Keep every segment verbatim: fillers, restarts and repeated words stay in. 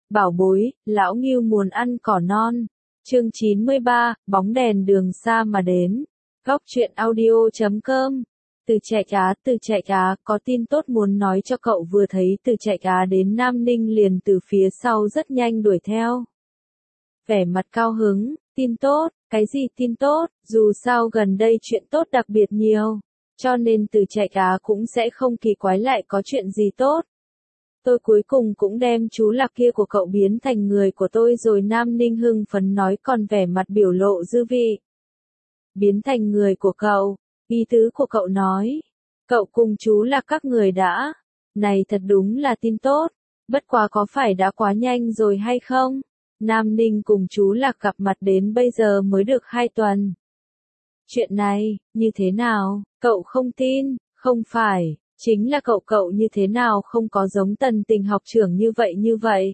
Bảo bối, lão Ngưu muốn ăn cỏ non. Chương chín mươi ba, bóng đèn đường xa mà đến. Góc truyện audio chấm com. Từ Trại Cá, từ Trại Cá, có tin tốt muốn nói cho cậu. Vừa thấy từ Trại Cá đến Nam Ninh liền từ phía sau rất nhanh đuổi theo. Vẻ mặt cao hứng, tin tốt, cái gì tin tốt, dù sao gần đây chuyện tốt đặc biệt nhiều, cho nên từ Trại Cá cũng sẽ không kỳ quái lại có chuyện gì tốt. Tôi cuối cùng cũng đem chú Lạc kia của cậu biến thành người của tôi rồi. Nam Ninh hưng phấn nói còn vẻ mặt biểu lộ dư vị. Biến thành người của cậu, ý tứ của cậu nói. Cậu cùng chú Lạc các người đã. Này thật đúng là tin tốt, bất quá có phải đã quá nhanh rồi hay không? Nam Ninh cùng chú Lạc gặp mặt đến bây giờ mới được hai tuần. Chuyện này, như thế nào, cậu không tin, không phải. Chính là cậu cậu như thế nào không có giống Tần Tình học trưởng như vậy như vậy.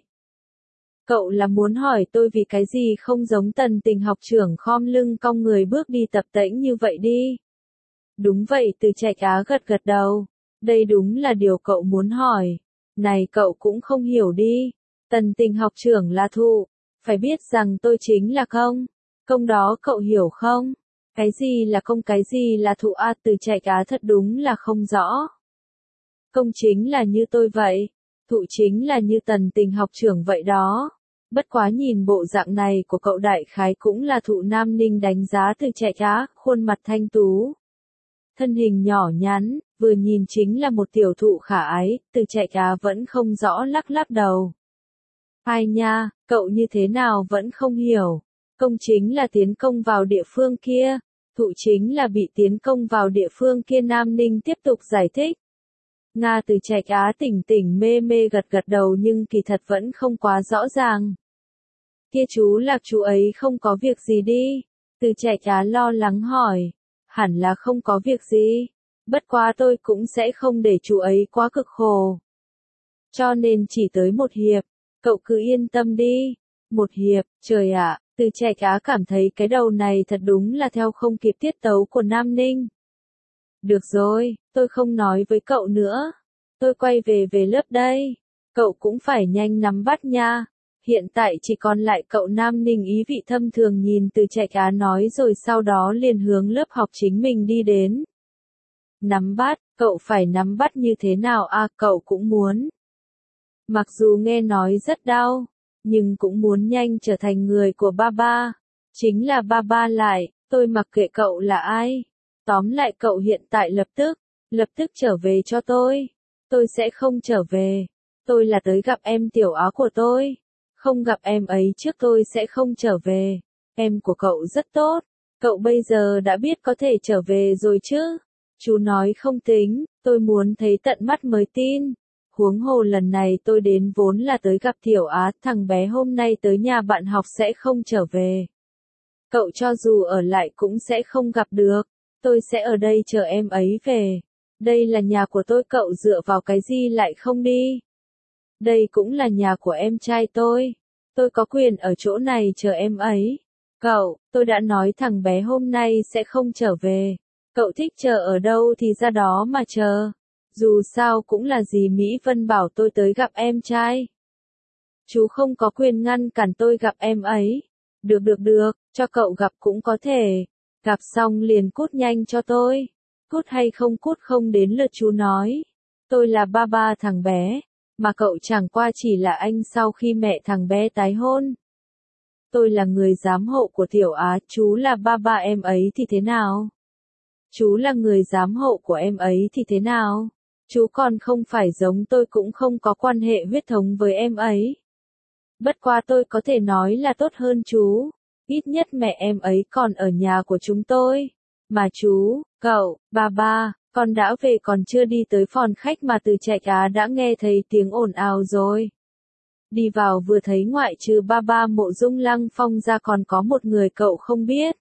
Cậu là muốn hỏi tôi vì cái gì không giống Tần Tình học trưởng khom lưng cong người bước đi tập tễnh như vậy đi. Đúng vậy, từ Trại Cá gật gật đầu. Đây đúng là điều cậu muốn hỏi. Này cậu cũng không hiểu đi. Tần Tình học trưởng là thụ. Phải biết rằng tôi chính là công. Công đó cậu hiểu không? Cái gì là công cái gì là thụ a? Từ Trại Cá thật đúng là không rõ. Công chính là như tôi vậy, thụ chính là như Tần Tình học trưởng vậy đó. Bất quá nhìn bộ dạng này của cậu đại khái cũng là thụ. Nam Ninh đánh giá từ Trại Cá, khuôn mặt thanh tú. Thân hình nhỏ nhắn, vừa nhìn chính là một tiểu thụ khả ái, từ Trại Cá vẫn không rõ lắc lắc đầu. Ai nha, cậu như thế nào vẫn không hiểu. Công chính là tiến công vào địa phương kia, thụ chính là bị tiến công vào địa phương kia. Nam Ninh tiếp tục giải thích. Nga từ Trại Cá tỉnh tỉnh mê mê gật gật đầu nhưng kỳ thật vẫn không quá rõ ràng. Kia chú Lạc chú ấy không có việc gì đi. Từ Trại Cá lo lắng hỏi. Hẳn là không có việc gì. Bất quá tôi cũng sẽ không để chú ấy quá cực khổ. Cho nên chỉ tới một hiệp. Cậu cứ yên tâm đi. Một hiệp, trời ạ, từ Trại Cá cảm thấy cái đầu này thật đúng là theo không kịp tiết tấu của Nam Ninh. Được rồi, tôi không nói với cậu nữa. Tôi quay về về lớp đây. Cậu cũng phải nhanh nắm bắt nha. Hiện tại chỉ còn lại cậu. Nam Ninh ý vị thâm thường nhìn từ Trại Cá nói rồi sau đó liền hướng lớp học chính mình đi đến. Nắm bắt, cậu phải nắm bắt như thế nào a? À, cậu cũng muốn. Mặc dù nghe nói rất đau, nhưng cũng muốn nhanh trở thành người của ba ba. Chính là ba ba lại, tôi mặc kệ cậu là ai. Tóm lại cậu hiện tại lập tức, lập tức trở về cho tôi. Tôi sẽ không trở về. Tôi là tới gặp em tiểu Á của tôi. Không gặp em ấy trước tôi sẽ không trở về. Em của cậu rất tốt. Cậu bây giờ đã biết có thể trở về rồi chứ. Chú nói không tính, tôi muốn thấy tận mắt mới tin. Huống hồ lần này tôi đến vốn là tới gặp tiểu Á. Thằng bé hôm nay tới nhà bạn học sẽ không trở về. Cậu cho dù ở lại cũng sẽ không gặp được. Tôi sẽ ở đây chờ em ấy về. Đây là nhà của tôi, cậu dựa vào cái gì lại không đi? Đây cũng là nhà của em trai tôi. Tôi có quyền ở chỗ này chờ em ấy. Cậu, tôi đã nói thằng bé hôm nay sẽ không trở về. Cậu thích chờ ở đâu thì ra đó mà chờ. Dù sao cũng là dì Mỹ Vân bảo tôi tới gặp em trai. Chú không có quyền ngăn cản tôi gặp em ấy. Được được được, cho cậu gặp cũng có thể. Gặp xong liền cút nhanh cho tôi. Cút hay không cút không đến lượt chú nói. Tôi là ba ba thằng bé, mà cậu chẳng qua chỉ là anh sau khi mẹ thằng bé tái hôn. Tôi là người giám hộ của tiểu Á, chú là ba ba em ấy thì thế nào? Chú là người giám hộ của em ấy thì thế nào? Chú còn không phải giống tôi, cũng không có quan hệ huyết thống với em ấy. Bất quá tôi có thể nói là tốt hơn chú. Ít nhất mẹ em ấy còn ở nhà của chúng tôi. Mà chú, cậu, ba ba, con đã về còn chưa đi tới phòng khách mà từ Trại Cá đã nghe thấy tiếng ồn ào rồi. Đi vào vừa thấy ngoại trừ ba ba Mộ Dung Lăng Phong ra còn có một người cậu không biết.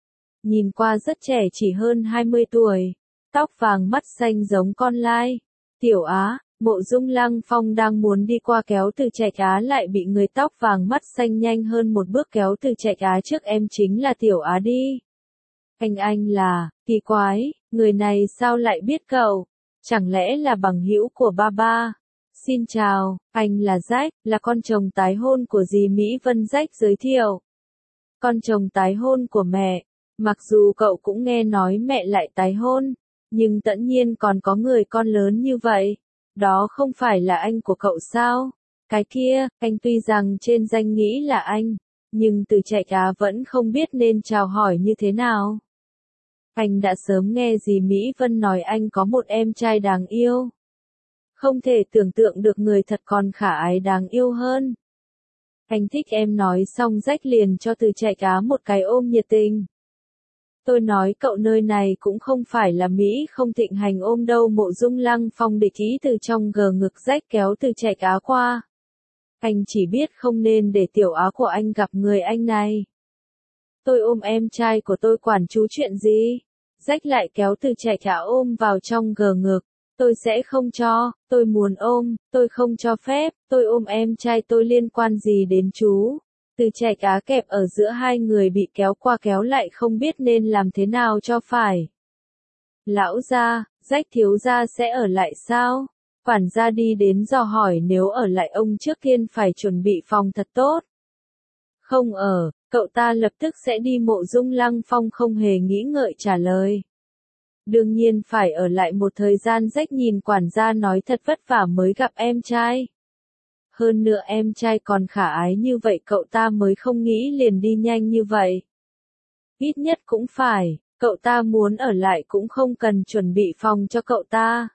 Nhìn qua rất trẻ, chỉ hơn hai mươi tuổi. Tóc vàng mắt xanh giống con lai. Tiểu Á, Mộ Dung Lăng Phong đang muốn đi qua kéo từ Trại Cá lại bị người tóc vàng mắt xanh nhanh hơn một bước kéo từ Trại Cá trước. Em chính là tiểu Á đi. Anh anh là, kỳ quái, người này sao lại biết cậu? Chẳng lẽ là bằng hữu của ba ba? Xin chào, anh là Jack, là con chồng tái hôn của dì Mỹ Vân. Jack giới thiệu. Con chồng tái hôn của mẹ. Mặc dù cậu cũng nghe nói mẹ lại tái hôn, nhưng tất nhiên còn có người con lớn như vậy. Đó không phải là anh của cậu sao? Cái kia, anh tuy rằng trên danh nghĩ là anh, nhưng từ chạy cá vẫn không biết nên chào hỏi như thế nào. Anh đã sớm nghe dì Mỹ Vân nói anh có một em trai đáng yêu. Không thể tưởng tượng được người thật còn khả ái đáng yêu hơn. Anh thích em nói xong Jack liền cho từ chạy cá một cái ôm nhiệt tình. Tôi nói cậu nơi này cũng không phải là Mỹ không thịnh hành ôm đâu. Mộ Dung Lăng Phong địch ý từ trong gờ ngực Jack kéo từ chạy cá qua. Anh chỉ biết không nên để tiểu á của anh gặp người anh này. Tôi ôm em trai của tôi quản chú chuyện gì? Jack lại kéo từ chạy cá ôm vào trong gờ ngực. Tôi sẽ không cho, tôi muốn ôm, tôi không cho phép, tôi ôm em trai tôi liên quan gì đến chú? Từ chạy cá kẹp ở giữa hai người bị kéo qua kéo lại không biết nên làm thế nào cho phải. Lão gia, Jack thiếu gia sẽ ở lại sao? Quản gia đi đến dò hỏi nếu ở lại ông trước tiên phải chuẩn bị phòng thật tốt. Không ở, cậu ta lập tức sẽ đi. Mộ Dung Lăng Phong không hề nghĩ ngợi trả lời. Đương nhiên phải ở lại một thời gian. Jack nhìn quản gia nói thật vất vả mới gặp em trai. Hơn nữa em trai còn khả ái như vậy cậu ta mới không nghĩ liền đi nhanh như vậy. Ít nhất cũng phải, cậu ta muốn ở lại cũng không cần chuẩn bị phòng cho cậu ta.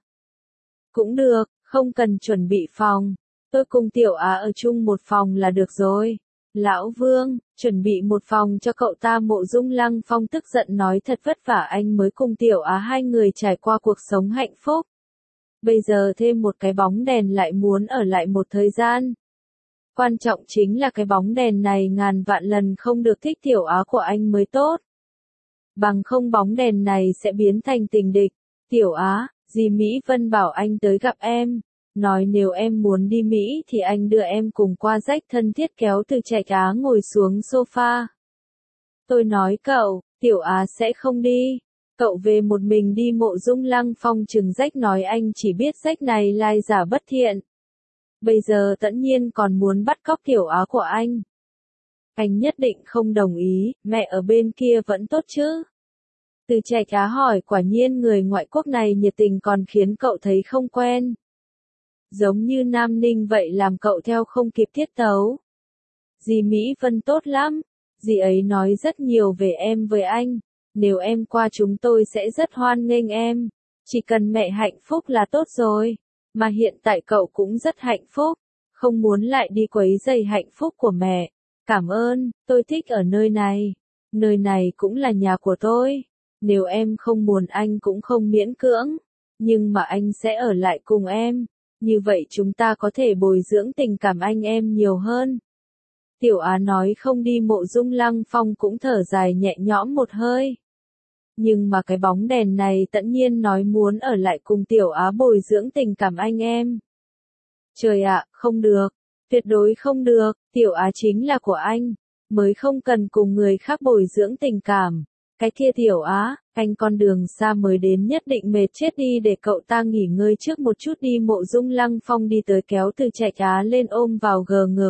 Cũng được, không cần chuẩn bị phòng. Tôi cùng Tiểu Á ở chung một phòng là được rồi. Lão Vương, chuẩn bị một phòng cho cậu ta. Mộ Dung Lăng Phong tức giận nói thật vất vả anh mới cùng Tiểu Á hai người trải qua cuộc sống hạnh phúc. Bây giờ thêm một cái bóng đèn lại muốn ở lại một thời gian. Quan trọng chính là cái bóng đèn này ngàn vạn lần không được thích Tiểu Á của anh mới tốt. Bằng không bóng đèn này sẽ biến thành tình địch. Tiểu Á, dì Mỹ Vân bảo anh tới gặp em. Nói nếu em muốn đi Mỹ thì anh đưa em cùng qua. Jack thân thiết kéo từ chạy cá ngồi xuống sofa. Tôi nói cậu, Tiểu Á sẽ không đi. Cậu về một mình đi. Mộ Dung Lăng Phong chừng Jack nói anh chỉ biết Jack này lai giả bất thiện. Bây giờ tất nhiên còn muốn bắt cóc Tiểu Á của anh. Anh nhất định không đồng ý, mẹ ở bên kia vẫn tốt chứ. Từ chạy cá hỏi quả nhiên người ngoại quốc này nhiệt tình còn khiến cậu thấy không quen. Giống như Nam Ninh vậy làm cậu theo không kịp tiết tấu. Dì Mỹ Vân tốt lắm, dì ấy nói rất nhiều về em với anh. Nếu em qua chúng tôi sẽ rất hoan nghênh em. Chỉ cần mẹ hạnh phúc là tốt rồi. Mà hiện tại cậu cũng rất hạnh phúc. Không muốn lại đi quấy rầy hạnh phúc của mẹ. Cảm ơn, tôi thích ở nơi này. Nơi này cũng là nhà của tôi. Nếu em không muốn anh cũng không miễn cưỡng. Nhưng mà anh sẽ ở lại cùng em. Như vậy chúng ta có thể bồi dưỡng tình cảm anh em nhiều hơn. Tiểu Á nói không đi. Mộ Dung Lăng Phong cũng thở dài nhẹ nhõm một hơi. Nhưng mà cái bóng đèn này tất nhiên nói muốn ở lại cùng Tiểu Á bồi dưỡng tình cảm anh em. Trời ạ, không được. Tuyệt đối không được. Tiểu Á chính là của anh. Mới không cần cùng người khác bồi dưỡng tình cảm. Cái kia Tiểu Á, anh con đường xa mới đến nhất định mệt chết đi để cậu ta nghỉ ngơi trước một chút đi. Mộ Dung Lăng Phong đi tới kéo từ chạy cá lên ôm vào gờ ngực.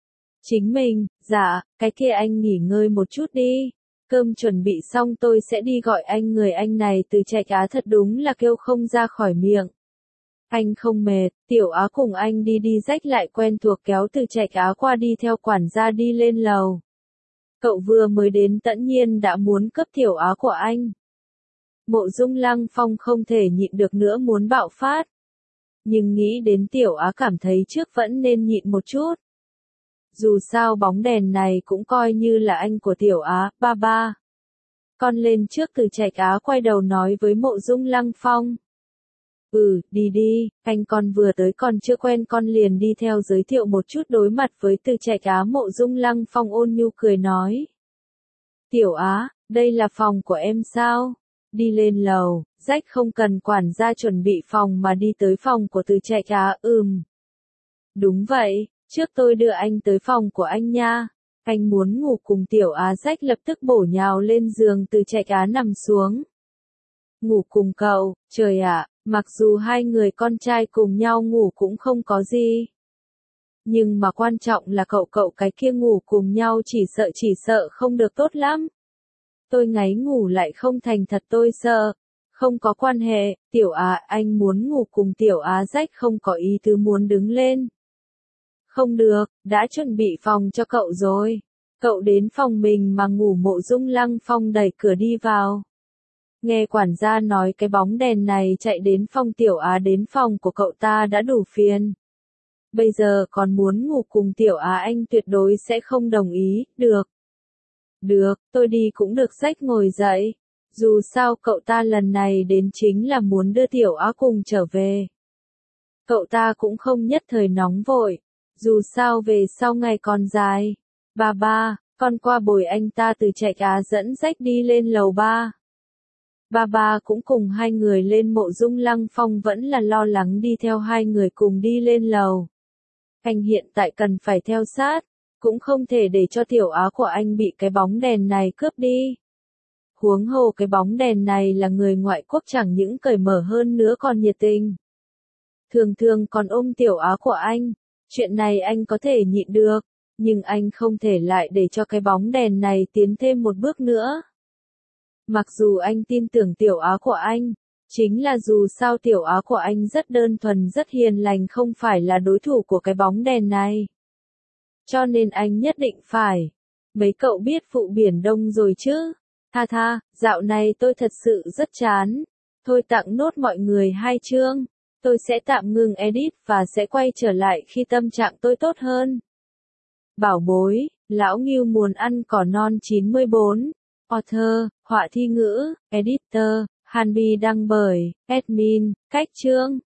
Chính mình, dạ, cái kia anh nghỉ ngơi một chút đi. Cơm chuẩn bị xong tôi sẽ đi gọi anh. Người anh này từ chạy cá thật đúng là kêu không ra khỏi miệng. Anh không mệt, Tiểu Á cùng anh đi đi. Jack lại quen thuộc kéo từ chạy cá qua đi theo quản gia đi lên lầu. Cậu vừa mới đến tất nhiên đã muốn cướp Tiểu Á của anh. Mộ Dung Lăng Phong không thể nhịn được nữa muốn bạo phát. Nhưng nghĩ đến Tiểu Á cảm thấy trước vẫn nên nhịn một chút. Dù sao bóng đèn này cũng coi như là anh của Tiểu Á. Ba ba. Con lên trước. Từ chạy cá quay đầu nói với Mộ Dung Lăng Phong. Ừ, đi đi, anh con vừa tới còn chưa quen con liền đi theo giới thiệu một chút. Đối mặt với từ chạy cá Mộ Dung Lăng Phong ôn nhu cười nói. Tiểu Á, đây là phòng của em sao? Đi lên lầu, Jack không cần quản gia chuẩn bị phòng mà đi tới phòng của từ chạy cá. Ừm. Đúng vậy, trước tôi đưa anh tới phòng của anh nha. Anh muốn ngủ cùng Tiểu Á. Jack lập tức bổ nhào lên giường. Từ chạy cá nằm xuống. ngủ cùng cậu, trời ạ, mặc dù hai người con trai cùng nhau ngủ cũng không có gì. Nhưng mà quan trọng là cậu cậu cái kia ngủ cùng nhau chỉ sợ chỉ sợ không được tốt lắm. Tôi ngáy ngủ lại không thành thật tôi sợ. Không có quan hệ, Tiểu Á anh muốn ngủ cùng Tiểu Á rách không có ý tứ muốn đứng lên. Không được, đã chuẩn bị phòng cho cậu rồi. Cậu đến phòng mình mà ngủ. Mộ Dung Lăng Phong đẩy cửa đi vào. Nghe quản gia nói cái bóng đèn này chạy đến phòng Tiểu Á đến phòng của cậu ta đã đủ phiền. Bây giờ còn muốn ngủ cùng Tiểu Á anh tuyệt đối sẽ không đồng ý, được. Được, tôi đi cũng được rách ngồi dậy. Dù sao cậu ta lần này đến chính là muốn đưa Tiểu Á cùng trở về. Cậu ta cũng không nhất thời nóng vội. Dù sao về sau ngày còn dài. Ba ba, con qua bồi anh ta từ Trạch Á dẫn rách đi lên lầu ba. Ba ba cũng cùng hai người lên. Mộ Dung Lăng Phong vẫn là lo lắng đi theo hai người cùng đi lên lầu. Anh hiện tại cần phải theo sát, cũng không thể để cho Tiểu Á của anh bị cái bóng đèn này cướp đi. Huống hồ cái bóng đèn này là người ngoại quốc chẳng những cởi mở hơn nữa còn nhiệt tình. Thường thường còn ôm Tiểu Á của anh, chuyện này anh có thể nhịn được, nhưng anh không thể lại để cho cái bóng đèn này tiến thêm một bước nữa. Mặc dù anh tin tưởng Tiểu Á của anh, chính là dù sao Tiểu Á của anh rất đơn thuần rất hiền lành không phải là đối thủ của cái bóng đèn này. Cho nên anh nhất định phải. Mấy cậu biết Phụ Biển Đông rồi chứ? Tha tha, dạo này tôi thật sự rất chán. Thôi tặng nốt mọi người hai chương. Tôi sẽ tạm ngừng edit và sẽ quay trở lại khi tâm trạng tôi tốt hơn. Bảo bối, Lão Ngưu muốn ăn cỏ non chín mươi bốn. Author, họa thi ngữ, editor, Hanbi đăng bởi, admin, cách chương.